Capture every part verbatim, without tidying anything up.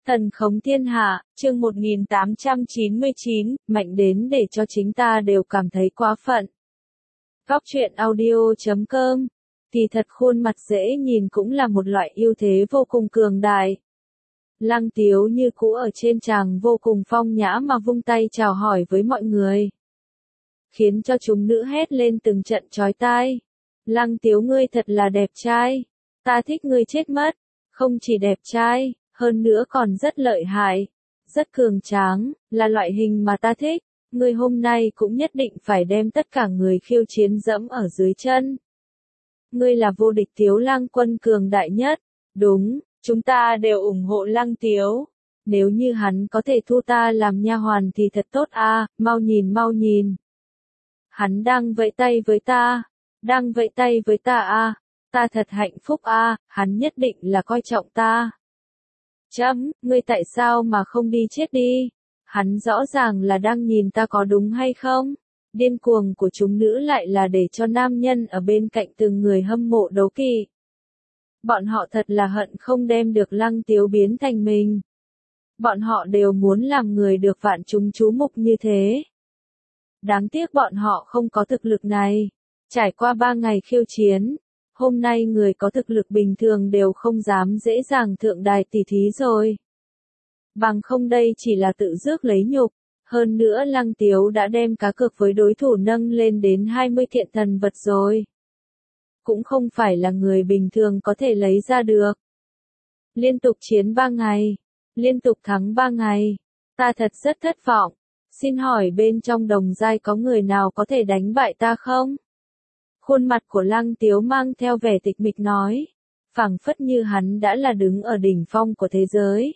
Thần khống thiên hạ, chương một nghìn tám trăm chín mươi chín, mạnh đến để cho chính ta đều cảm thấy quá phận. Góc truyện audio chấm com. Thì thật khuôn mặt dễ nhìn cũng là một loại ưu thế vô cùng cường đại. Lăng Tiếu như cũ ở trên tràng vô cùng phong nhã mà vung tay chào hỏi với mọi người. Khiến cho chúng nữ hét lên từng trận chói tai. Lăng Tiếu ngươi thật là đẹp trai. Ta thích ngươi chết mất. Không chỉ đẹp trai, hơn nữa còn rất lợi hại. Rất cường tráng, là loại hình mà ta thích. Ngươi hôm nay cũng nhất định phải đem tất cả người khiêu chiến dẫm ở dưới chân. Ngươi là vô địch Tiếu Lang Quân cường đại nhất. Đúng, chúng ta đều ủng hộ Lăng Tiếu. Nếu như hắn có thể thu ta làm nha hoàn thì thật tốt a, mau nhìn mau nhìn. Hắn đang vẫy tay với ta, đang vẫy tay với ta a, ta thật hạnh phúc a, hắn nhất định là coi trọng ta. Chấm, ngươi tại sao mà không đi chết đi? Hắn rõ ràng là đang nhìn ta có đúng hay không? Điên cuồng của chúng nữ lại là để cho nam nhân ở bên cạnh từng người hâm mộ đấu kỵ. Bọn họ thật là hận không đem được Lăng Tiếu biến thành mình. Bọn họ đều muốn làm người được vạn chúng chú mục như thế. Đáng tiếc bọn họ không có thực lực này. Trải qua ba ngày khiêu chiến, hôm nay người có thực lực bình thường đều không dám dễ dàng thượng đài tỷ thí rồi. Bằng không đây chỉ là tự rước lấy nhục. Hơn nữa Lăng Tiếu đã đem cá cược với đối thủ nâng lên đến hai mươi kiện thần vật rồi. Cũng không phải là người bình thường có thể lấy ra được. Liên tục chiến ba ngày. Liên tục thắng ba ngày. Ta thật rất thất vọng. Xin hỏi bên trong đồng giai có người nào có thể đánh bại ta không? Khuôn mặt của Lăng Tiếu mang theo vẻ tịch mịch nói. Phảng phất như hắn đã là đứng ở đỉnh phong của thế giới.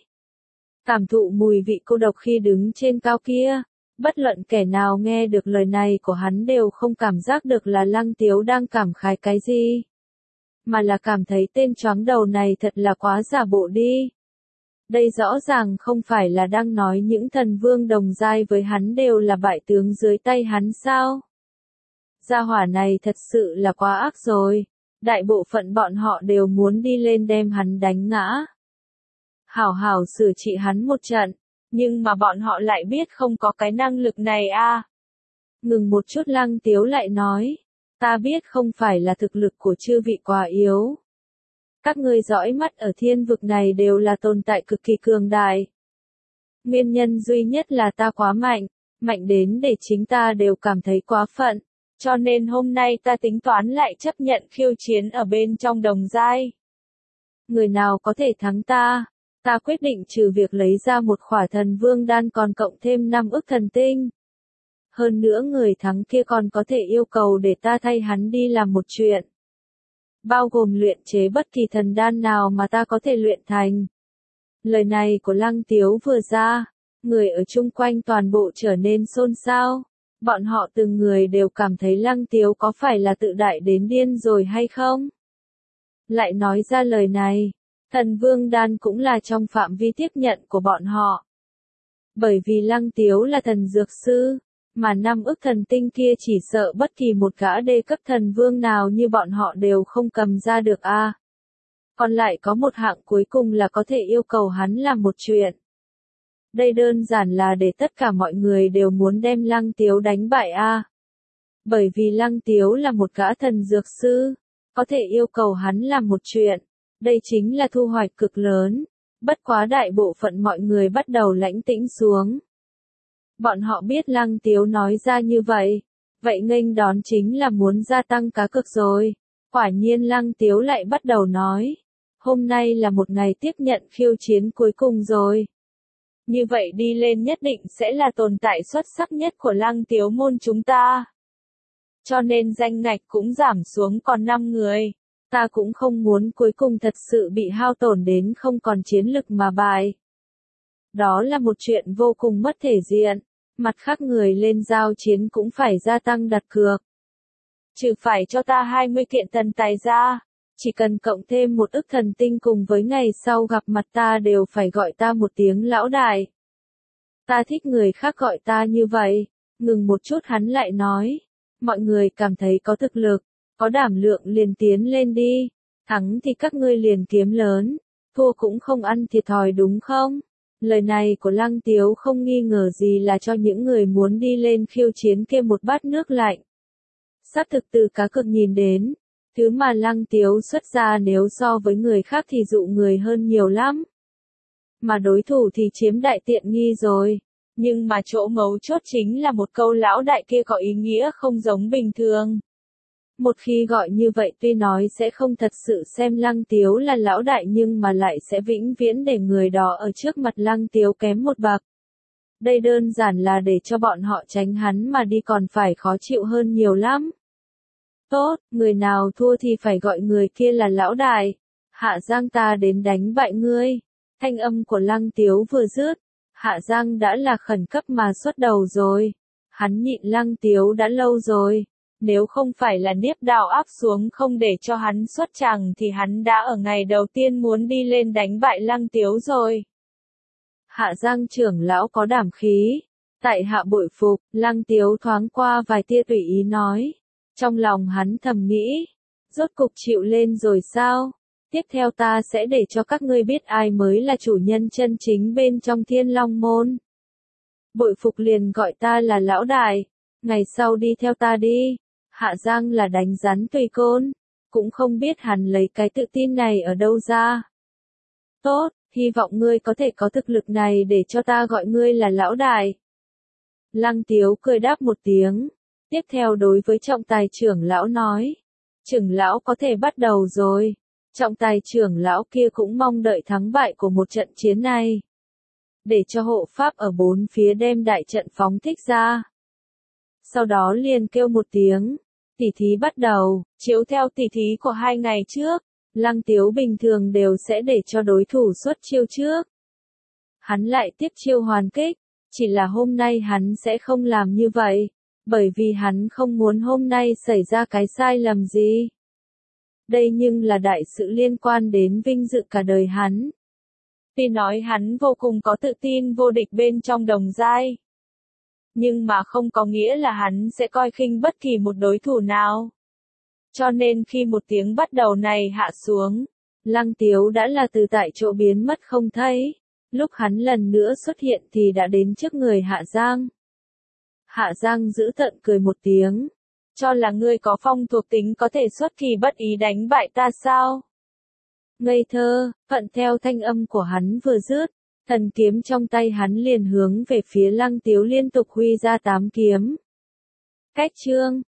Cảm thụ mùi vị cô độc khi đứng trên cao kia. Bất luận kẻ nào nghe được lời này của hắn đều không cảm giác được là Lăng Tiếu đang cảm khái cái gì. Mà là cảm thấy tên choáng đầu này thật là quá giả bộ đi. Đây rõ ràng không phải là đang nói những thần vương đồng giai với hắn đều là bại tướng dưới tay hắn sao? Gia hỏa này thật sự là quá ác rồi. Đại bộ phận bọn họ đều muốn đi lên đem hắn đánh ngã. Hảo hảo xử trị hắn một trận. Nhưng mà bọn họ lại biết không có cái năng lực này a. Ngừng một chút Lăng Tiếu lại nói. Ta biết không phải là thực lực của chư vị quá yếu. Các ngươi dõi mắt ở thiên vực này đều là tồn tại cực kỳ cường đại. Nguyên nhân duy nhất là ta quá mạnh, mạnh đến để chính ta đều cảm thấy quá phận. Cho nên hôm nay ta tính toán lại chấp nhận khiêu chiến ở bên trong đồng giai. Người nào có thể thắng ta? Ta quyết định trừ việc lấy ra một khỏa thần vương đan còn cộng thêm năm ức thần tinh. Hơn nữa người thắng kia còn có thể yêu cầu để ta thay hắn đi làm một chuyện. Bao gồm luyện chế bất kỳ thần đan nào mà ta có thể luyện thành. Lời này của Lăng Tiếu vừa ra, người ở chung quanh toàn bộ trở nên xôn xao. Bọn họ từng người đều cảm thấy Lăng Tiếu có phải là tự đại đến điên rồi hay không? Lại nói ra lời này, thần vương đan cũng là trong phạm vi tiếp nhận của bọn họ. Bởi vì Lăng Tiếu là thần dược sư, mà năm ức thần tinh kia chỉ sợ bất kỳ một gã đê cấp thần vương nào như bọn họ đều không cầm ra được a. À. Còn lại có một hạng cuối cùng là có thể yêu cầu hắn làm một chuyện. Đây đơn giản là để tất cả mọi người đều muốn đem Lăng Tiếu đánh bại a. À. Bởi vì Lăng Tiếu là một gã thần dược sư, có thể yêu cầu hắn làm một chuyện. Đây chính là thu hoạch cực lớn. Bất quá đại bộ phận mọi người bắt đầu lãnh tĩnh xuống. Bọn họ biết Lăng Tiếu nói ra như vậy. Vậy nghênh đón chính là muốn gia tăng cá cược rồi. Quả nhiên Lăng Tiếu lại bắt đầu nói. Hôm nay là một ngày tiếp nhận khiêu chiến cuối cùng rồi. Như vậy đi lên nhất định sẽ là tồn tại xuất sắc nhất của Lăng Tiếu môn chúng ta. Cho nên danh ngạch cũng giảm xuống còn năm người. Ta cũng không muốn cuối cùng thật sự bị hao tổn đến không còn chiến lực mà bại. Đó là một chuyện vô cùng mất thể diện. Mặt khác người lên giao chiến cũng phải gia tăng đặt cược. Trừ phải cho ta hai mươi kiện thần tài ra. Chỉ cần cộng thêm một ức thần tinh cùng với ngày sau gặp mặt ta đều phải gọi ta một tiếng lão đại. Ta thích người khác gọi ta như vậy. Ngừng một chút hắn lại nói. Mọi người cảm thấy có thực lực. Có đảm lượng liền tiến lên đi, thắng thì các ngươi liền kiếm lớn, thua cũng không ăn thiệt thòi đúng không? Lời này của Lăng Tiếu không nghi ngờ gì là cho những người muốn đi lên khiêu chiến kia một bát nước lạnh. Xác thực từ cá cược nhìn đến, thứ mà Lăng Tiếu xuất ra nếu so với người khác thì dụ người hơn nhiều lắm. Mà đối thủ thì chiếm đại tiện nghi rồi. Nhưng mà chỗ mấu chốt chính là một câu lão đại kia có ý nghĩa không giống bình thường. Một khi gọi như vậy tuy nói sẽ không thật sự xem Lăng Tiếu là lão đại nhưng mà lại sẽ vĩnh viễn để người đó ở trước mặt Lăng Tiếu kém một bậc. Đây đơn giản là để cho bọn họ tránh hắn mà đi còn phải khó chịu hơn nhiều lắm. Tốt, người nào thua thì phải gọi người kia là lão đại. Hạ Giang ta đến đánh bại ngươi. Thanh âm của Lăng Tiếu vừa dứt, Hạ Giang đã là khẩn cấp mà xuất đầu rồi. Hắn nhịn Lăng Tiếu đã lâu rồi. Nếu không phải là Niếp Đạo áp xuống không để cho hắn xuất tràng thì hắn đã ở ngày đầu tiên muốn đi lên đánh bại Lăng Tiếu rồi. Hạ Giang trưởng lão có đảm khí. Tại hạ bội phục, Lăng Tiếu thoáng qua vài tia tùy ý nói. Trong lòng hắn thầm nghĩ, rốt cục chịu lên rồi sao? Tiếp theo ta sẽ để cho các ngươi biết ai mới là chủ nhân chân chính bên trong Thiên Long Môn. Bội phục liền gọi ta là lão đại, ngày sau đi theo ta đi. Hạ Giang là đánh rắn tùy côn, cũng không biết hắn lấy cái tự tin này ở đâu ra. Tốt, hy vọng ngươi có thể có thực lực này để cho ta gọi ngươi là lão đại. Lăng Tiếu cười đáp một tiếng, tiếp theo đối với trọng tài trưởng lão nói. Trưởng lão có thể bắt đầu rồi. Trọng tài trưởng lão kia cũng mong đợi thắng bại của một trận chiến này. Để cho hộ pháp ở bốn phía đem đại trận phóng thích ra. Sau đó liền kêu một tiếng, tỉ thí bắt đầu, chiếu theo tỉ thí của hai ngày trước, Lăng Tiếu bình thường đều sẽ để cho đối thủ xuất chiêu trước. Hắn lại tiếp chiêu hoàn kích, chỉ là hôm nay hắn sẽ không làm như vậy, bởi vì hắn không muốn hôm nay xảy ra cái sai lầm gì. Đây nhưng là đại sự liên quan đến vinh dự cả đời hắn. Tuy nói hắn vô cùng có tự tin vô địch bên trong đồng giai. Nhưng mà không có nghĩa là hắn sẽ coi khinh bất kỳ một đối thủ nào. Cho nên khi một tiếng bắt đầu này hạ xuống, Lăng Tiếu đã là từ tại chỗ biến mất không thấy. Lúc hắn lần nữa xuất hiện thì đã đến trước người Hạ Giang. Hạ Giang giữ tợn cười một tiếng. Cho là ngươi có phong thuộc tính có thể xuất kỳ bất ý đánh bại ta sao? Ngây thơ, thuận theo thanh âm của hắn vừa dứt, thần kiếm trong tay hắn liền hướng về phía Lăng Tiếu liên tục huy ra tám kiếm. Cách chương